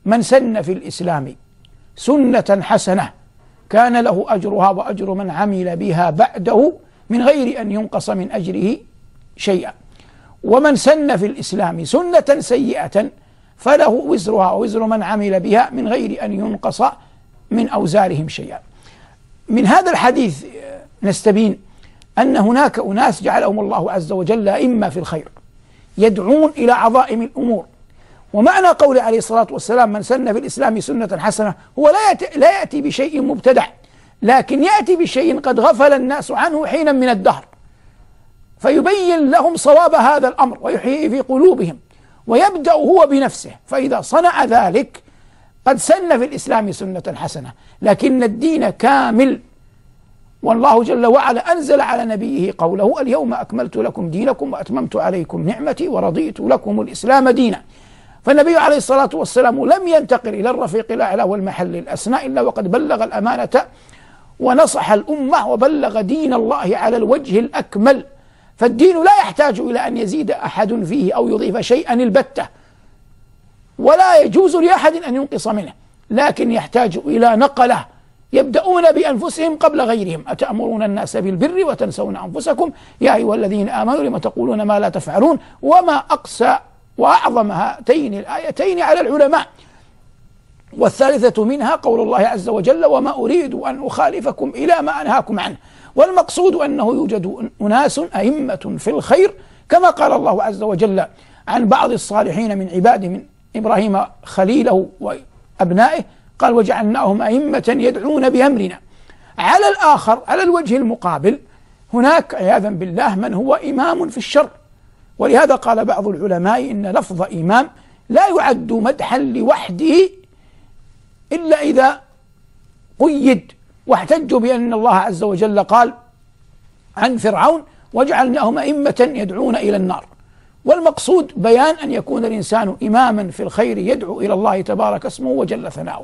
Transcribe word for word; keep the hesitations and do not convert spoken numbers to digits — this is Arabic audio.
من سن في الإسلام سنة حسنة كان له أجرها وأجر من عمل بها بعده من غير أن ينقص من أجره شيئا، ومن سن في الإسلام سنة سيئة فله وزرها ووزر من عمل بها من غير أن ينقص من أوزارهم شيئا. من هذا الحديث نستبين أن هناك أناس جعلهم الله عز وجل أئمة في الخير يدعون إلى عظائم الأمور. ومعنى قوله عليه الصلاة والسلام من سن في الإسلام سنة حسنة هو لا يأتي, لا يأتي بشيء مبتدع، لكن يأتي بشيء قد غفل الناس عنه حينا من الدهر، فيبين لهم صواب هذا الأمر ويحيي في قلوبهم، ويبدأ هو بنفسه. فإذا صنع ذلك قد سن في الإسلام سنة حسنة، لكن الدين كامل، والله جل وعلا أنزل على نبيه قوله اليوم أكملت لكم دينكم وأتممت عليكم نعمتي ورضيت لكم الإسلام دينا. فالنبي عليه الصلاة والسلام لم ينتقل إلى الرفيق الأعلى والمحل الأسنى إلا وقد بلغ الأمانة ونصح الأمة وبلغ دين الله على الوجه الأكمل. فالدين لا يحتاج إلى أن يزيد أحد فيه أو يضيف شيئا البتة، ولا يجوز لأحد أن ينقص منه، لكن يحتاج إلى نقله يبدأون بأنفسهم قبل غيرهم. أتأمرون الناس بالبر وتنسون أنفسكم يا أيها الذين آمنوا لم تقولون ما لا تفعلون. وما أقسى وأعظم هاتين الآيتين على العلماء. والثالثة منها قول الله عز وجل وما أريد أن أخالفكم إلى ما أنهاكم عنه. والمقصود أنه يوجد أناس أئمة في الخير كما قال الله عز وجل عن بعض الصالحين من عباده من إبراهيم خليله وأبنائه قال وجعلناهم أئمة يدعون بأمرنا. على الآخر على الوجه المقابل هناك عياذا بالله من هو إمام في الشر، ولهذا قال بعض العلماء إن لفظ إمام لا يعد مدحا لوحده إلا إذا قيد، واحتجوا بأن الله عز وجل قال عن فرعون وجعلناهم أئمة يدعون إلى النار. والمقصود بيان أن يكون الإنسان إماما في الخير يدعو إلى الله تبارك اسمه وجل ثناؤه.